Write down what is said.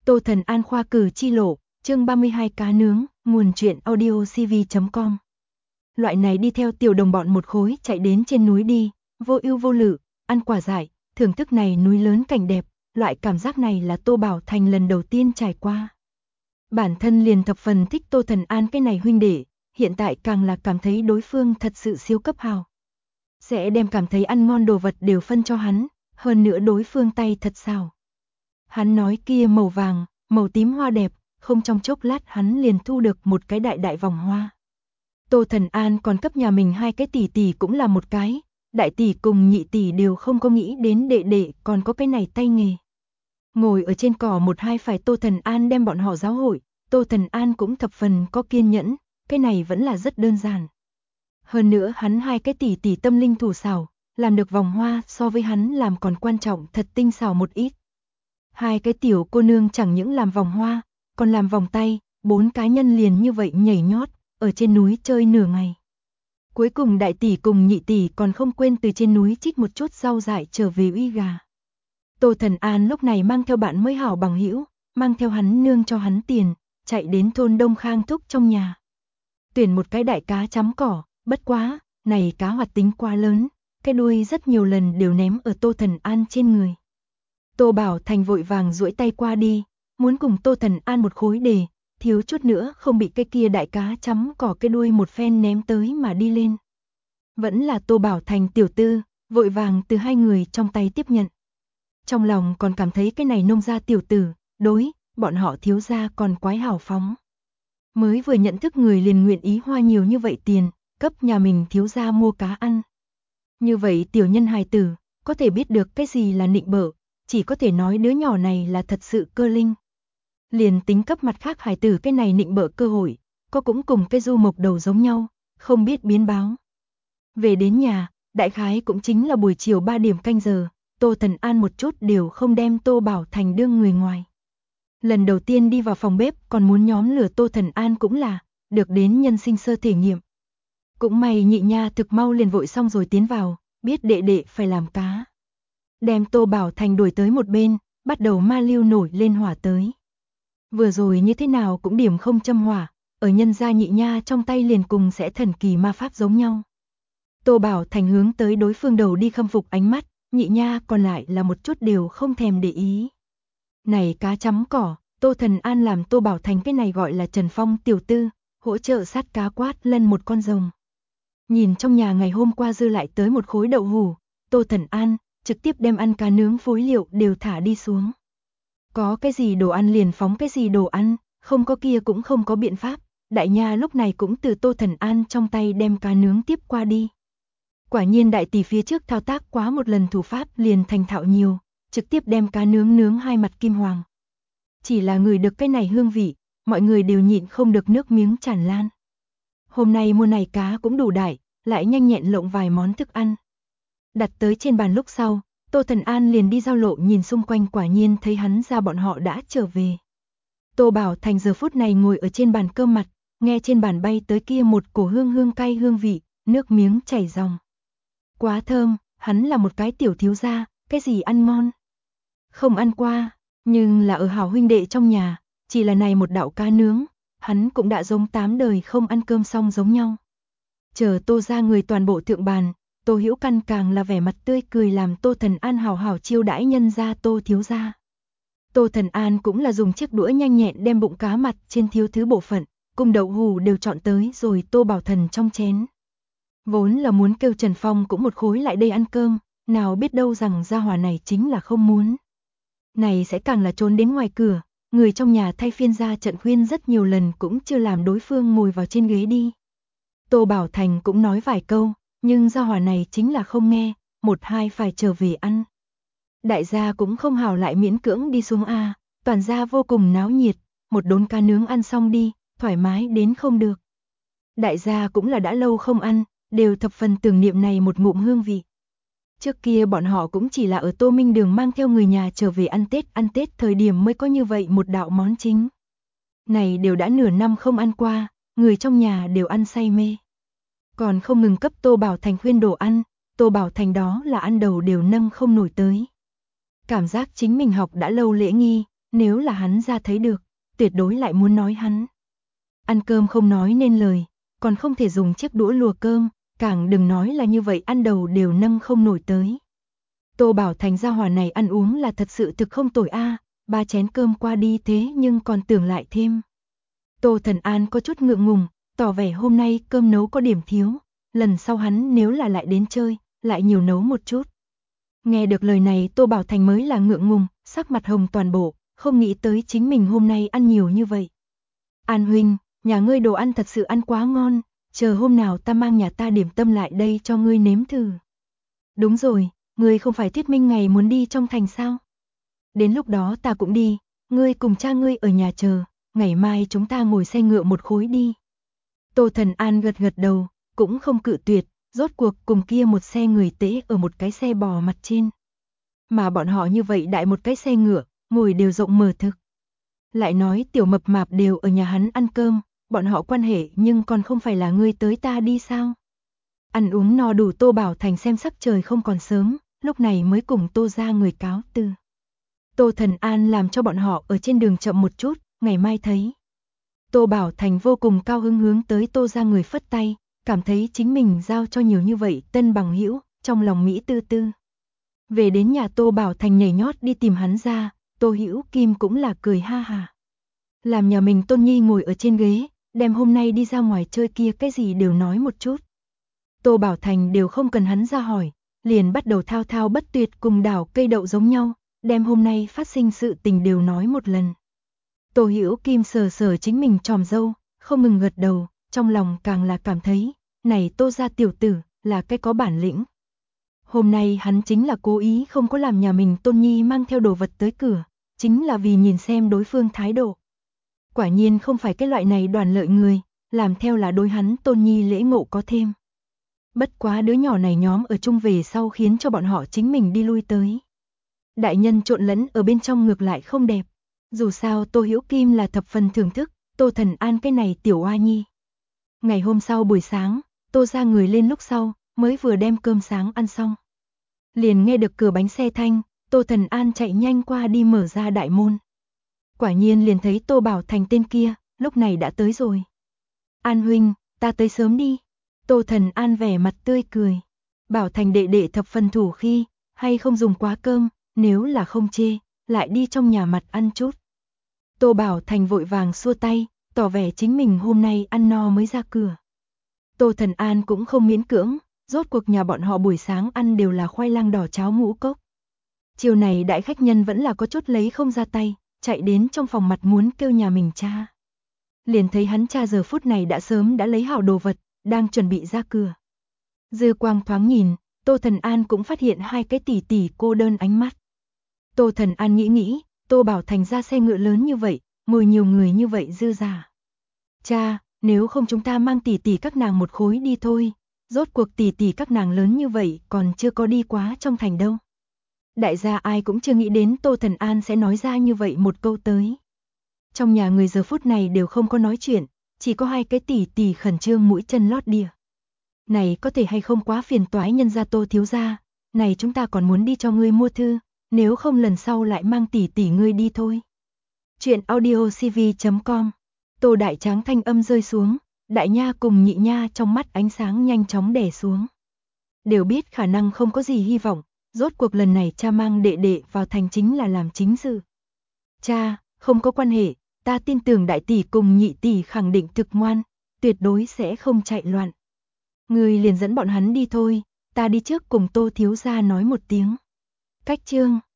Tô Thần An khoa cử chi lộ, chương 32 cá nướng, nguồn truyện audio cv.com. Loại này đi theo tiểu đồng bọn một khối chạy đến trên núi đi, vô ưu vô lự, ăn quả dại, thưởng thức này núi lớn cảnh đẹp, loại cảm giác này là Tô Bảo Thành lần đầu tiên trải qua. Bản thân liền thập phần thích Tô Thần An cái này huynh đệ, hiện tại càng là cảm thấy đối phương thật sự siêu cấp hào. Sẽ đem cảm thấy ăn ngon đồ vật đều phân cho hắn, hơn nữa đối phương tay thật xào. Hắn nói kia màu vàng, màu tím hoa đẹp, không trong chốc lát hắn liền thu được một cái đại đại vòng hoa. Tô Thần An còn cấp nhà mình hai cái tỷ tỷ cũng là một cái, đại tỷ cùng nhị tỷ đều không có nghĩ đến đệ đệ còn có cái này tay nghề. Ngồi ở trên cỏ một hai phải Tô Thần An đem bọn họ giáo hội, Tô Thần An cũng thập phần có kiên nhẫn, cái này vẫn là rất đơn giản. Hơn nữa hắn hai cái tỷ tỷ tâm linh thủ xảo, làm được vòng hoa so với hắn làm còn quan trọng thật tinh xảo một ít. Hai cái tiểu cô nương chẳng những làm vòng hoa, còn làm vòng tay, 4 cá nhân liền như vậy nhảy nhót, ở trên núi chơi nửa ngày. Cuối cùng đại tỷ cùng nhị tỷ còn không quên từ trên núi trích một chút rau dại trở về uy gà. Tô Thần An lúc này mang theo bạn mới hảo bằng hữu, mang theo hắn nương cho hắn tiền, chạy đến thôn Đông Khang Thúc trong nhà. Tuyển một cái đại cá chấm cỏ, bất quá, này cá hoạt tính quá lớn, cái đuôi rất nhiều lần đều ném ở Tô Thần An trên người. Tô Bảo Thành vội vàng duỗi tay qua đi, muốn cùng Tô Thần An một khối để, thiếu chút nữa không bị cái kia đại cá chấm cỏ cái đuôi một phen ném tới mà đi lên. Vẫn là Tô Bảo Thành tiểu tư, vội vàng từ hai người trong tay tiếp nhận. Trong lòng còn cảm thấy cái này nông gia tiểu tử, đối, bọn họ thiếu gia còn quái hào phóng. Mới vừa nhận thức người liền nguyện ý hoa nhiều như vậy tiền, cấp nhà mình thiếu gia mua cá ăn. Như vậy tiểu nhân hài tử, có thể biết được cái gì là nịnh bợ, chỉ có thể nói đứa nhỏ này là thật sự cơ linh. Liền tính cấp mặt khác hài tử cái này nịnh bợ cơ hội, có cũng cùng cái du mộc đầu giống nhau, không biết biến báo. Về đến nhà, đại khái cũng chính là buổi chiều 3 điểm canh giờ, Tô Thần An một chút đều không đem Tô Bảo Thành đương người ngoài. Lần đầu tiên đi vào phòng bếp còn muốn nhóm lửa Tô Thần An cũng là, được đến nhân sinh sơ thể nghiệm. Cũng may nhị nha thực mau liền vội xong rồi tiến vào, biết đệ đệ phải làm cá. Đem Tô Bảo Thành đuổi tới một bên, bắt đầu ma lưu nổi lên hỏa tới. Vừa rồi như thế nào cũng điểm không châm hỏa, ở nhân gia nhị nha trong tay liền cùng sẽ thần kỳ ma pháp giống nhau. Tô Bảo Thành hướng tới đối phương đầu đi khâm phục ánh mắt, nhị nha còn lại là một chút đều không thèm để ý. Này cá chấm cỏ, Tô Thần An làm Tô Bảo Thành cái này gọi là Trần Phong tiểu tư, hỗ trợ sát cá quát lân một con rồng. Nhìn trong nhà ngày hôm qua dư lại tới một khối đậu hủ, Tô Thần An trực tiếp đem ăn cá nướng phối liệu đều thả đi xuống. Có cái gì đồ ăn liền phóng cái gì đồ ăn, không có kia cũng không có biện pháp, đại nha lúc này cũng từ Tô Thần An trong tay đem cá nướng tiếp qua đi. Quả nhiên đại tỷ phía trước thao tác quá một lần thủ pháp liền thành thạo nhiều, trực tiếp đem cá nướng nướng hai mặt kim hoàng. Chỉ là người được cái này hương vị, mọi người đều nhịn không được nước miếng tràn lan. Hôm nay mua này cá cũng đủ đại, lại nhanh nhẹn lộng vài món thức ăn. Đặt tới trên bàn lúc sau, Tô Thần An liền đi giao lộ nhìn xung quanh quả nhiên thấy hắn ra bọn họ đã trở về. Tô Bảo Thành giờ phút này ngồi ở trên bàn cơm mặt, nghe trên bàn bay tới kia một cổ hương hương cay hương vị, nước miếng chảy ròng. Quá thơm, hắn là một cái tiểu thiếu gia, cái gì ăn ngon. Không ăn qua, nhưng là ở hảo huynh đệ trong nhà, chỉ là này một đạo cá nướng, hắn cũng đã giống 8 đời không ăn cơm xong giống nhau. Chờ Tô ra người toàn bộ thượng bàn, Tô Hữu Căn càng là vẻ mặt tươi cười làm Tô Thần An hào hào chiêu đãi nhân gia Tô thiếu gia. Tô Thần An cũng là dùng chiếc đũa nhanh nhẹn đem bụng cá mặt trên thiếu thứ bộ phận, cùng đậu hủ đều chọn tới rồi Tô Bảo Thần trong chén. Vốn là muốn kêu Trần Phong cũng một khối lại đây ăn cơm, nào biết đâu rằng gia hỏa này chính là không muốn. Này sẽ càng là trốn đến ngoài cửa, người trong nhà thay phiên ra trận khuyên rất nhiều lần cũng chưa làm đối phương ngồi vào trên ghế đi. Tô Bảo Thành cũng nói vài câu, nhưng gia hỏa này chính là không nghe, một hai phải trở về ăn. Đại gia cũng không hảo lại miễn cưỡng đi xuống a, toàn gia vô cùng náo nhiệt, một đốn cá nướng ăn xong đi, thoải mái đến không được. Đại gia cũng là đã lâu không ăn, đều thập phần tưởng niệm này một ngụm hương vị. Trước kia bọn họ cũng chỉ là ở Tô Minh Đường mang theo người nhà trở về ăn Tết thời điểm mới có như vậy một đạo món chính. Này đều đã nửa năm không ăn qua, người trong nhà đều ăn say mê. Còn không ngừng cấp Tô Bảo Thành khuyên đồ ăn, Tô Bảo Thành đó là ăn đầu đều nâng không nổi tới. Cảm giác chính mình học đã lâu lễ nghi, nếu là hắn ra thấy được, tuyệt đối lại muốn nói hắn. Ăn cơm không nói nên lời, còn không thể dùng chiếc đũa lùa cơm, càng đừng nói là như vậy ăn đầu đều nâng không nổi tới. Tô Bảo Thành gia hỏa này ăn uống là thật sự thực không tồi a, 3 chén cơm qua đi thế nhưng còn tưởng lại thêm. Tô Thần An có chút ngượng ngùng, tỏ vẻ hôm nay cơm nấu có điểm thiếu, lần sau hắn nếu là lại đến chơi, lại nhiều nấu một chút. Nghe được lời này Tô Bảo Thành mới là ngượng ngùng, sắc mặt hồng toàn bộ, không nghĩ tới chính mình hôm nay ăn nhiều như vậy. An huynh, nhà ngươi đồ ăn thật sự ăn quá ngon, chờ hôm nào ta mang nhà ta điểm tâm lại đây cho ngươi nếm thử. Đúng rồi, ngươi không phải thuyết minh ngày muốn đi trong thành sao? Đến lúc đó ta cũng đi, ngươi cùng cha ngươi ở nhà chờ, ngày mai chúng ta ngồi xe ngựa một khối đi. Tô Thần An gật gật đầu, cũng không cự tuyệt, rốt cuộc cùng kia một xe người tễ ở một cái xe bò mặt trên. Mà bọn họ như vậy đại một cái xe ngựa, ngồi đều rộng mở thực. Lại nói tiểu mập mạp đều ở nhà hắn ăn cơm, bọn họ quan hệ nhưng còn không phải là ngươi tới ta đi sao? Ăn uống no đủ Tô Bảo Thành xem sắc trời không còn sớm, lúc này mới cùng Tô ra người cáo từ. Tô Thần An làm cho bọn họ ở trên đường chậm một chút, ngày mai thấy. Tô Bảo Thành vô cùng cao hứng hướng tới Tô ra người phất tay, cảm thấy chính mình giao cho nhiều như vậy tân bằng hữu, trong lòng Mỹ tư tư. Về đến nhà Tô Bảo Thành nhảy nhót đi tìm hắn ra, Tô Hữu Kim cũng là cười ha hà. Làm nhà mình Tôn Nhi ngồi ở trên ghế, đem hôm nay đi ra ngoài chơi kia cái gì đều nói một chút. Tô Bảo Thành đều không cần hắn ra hỏi, liền bắt đầu thao thao bất tuyệt cùng đảo cây đậu giống nhau, đem hôm nay phát sinh sự tình đều nói một lần. Tô Hữu Kim sờ sờ chính mình tròm râu, không ngừng gật đầu, trong lòng càng là cảm thấy, này Tô gia tiểu tử, là cái có bản lĩnh. Hôm nay hắn chính là cố ý không có làm nhà mình Tôn Nhi mang theo đồ vật tới cửa, chính là vì nhìn xem đối phương thái độ. Quả nhiên không phải cái loại này đoàn lợi người, làm theo là đối hắn Tôn Nhi lễ ngộ có thêm. Bất quá đứa nhỏ này nhóm ở chung về sau khiến cho bọn họ chính mình đi lui tới. Đại nhân trộn lẫn ở bên trong ngược lại không đẹp. Dù sao Tô Hữu Kim là thập phần thưởng thức, Tô Thần An cái này tiểu oa nhi. Ngày hôm sau buổi sáng, Tô ra người lên lúc sau, mới vừa đem cơm sáng ăn xong. Liền nghe được cửa bánh xe thanh, Tô Thần An chạy nhanh qua đi mở ra đại môn. Quả nhiên liền thấy Tô Bảo Thành tên kia, lúc này đã tới rồi. An huynh, ta tới sớm đi. Tô Thần An vẻ mặt tươi cười. Bảo Thành đệ đệ thập phần thủ khi, hay không dùng quá cơm, nếu là không chê, lại đi trong nhà mặt ăn chút. Tô Bảo Thành vội vàng xua tay, tỏ vẻ chính mình hôm nay ăn no mới ra cửa. Tô Thần An cũng không miễn cưỡng, rốt cuộc nhà bọn họ buổi sáng ăn đều là khoai lang đỏ cháo ngũ cốc. Chiều này đại khách nhân vẫn là có chút lấy không ra tay, chạy đến trong phòng mặt muốn kêu nhà mình cha. Liền thấy hắn cha giờ phút này đã sớm đã lấy hảo đồ vật, đang chuẩn bị ra cửa. Dư quang thoáng nhìn, Tô Thần An cũng phát hiện hai cái tỷ tỷ cô đơn ánh mắt. Tô Thần An nghĩ, Tô Bảo Thành ra xe ngựa lớn như vậy, ngồi nhiều người như vậy dư giả. Cha, nếu không chúng ta mang tỷ tỷ các nàng một khối đi thôi, rốt cuộc tỷ tỷ các nàng lớn như vậy còn chưa có đi quá trong thành đâu. Đại gia ai cũng chưa nghĩ đến Tô Thần An sẽ nói ra như vậy một câu tới. Trong nhà người giờ phút này đều không có nói chuyện, chỉ có hai cái tỷ tỷ khẩn trương mũi chân lót đìa. Này có thể hay không quá phiền toái nhân gia Tô thiếu gia, này chúng ta còn muốn đi cho ngươi mua thư, nếu không lần sau lại mang tỷ tỷ ngươi đi thôi. Chuyện audio cv.com. Tô Đại Tráng thanh âm rơi xuống, Đại Nha cùng Nhị Nha trong mắt ánh sáng nhanh chóng đè xuống. Đều biết khả năng không có gì hy vọng, rốt cuộc lần này cha mang đệ đệ vào thành chính là làm chính sự. Cha, không có quan hệ, ta tin tưởng đại tỷ cùng nhị tỷ khẳng định thực ngoan, tuyệt đối sẽ không chạy loạn. Ngươi liền dẫn bọn hắn đi thôi, ta đi trước cùng Tô thiếu gia nói một tiếng. Cách chương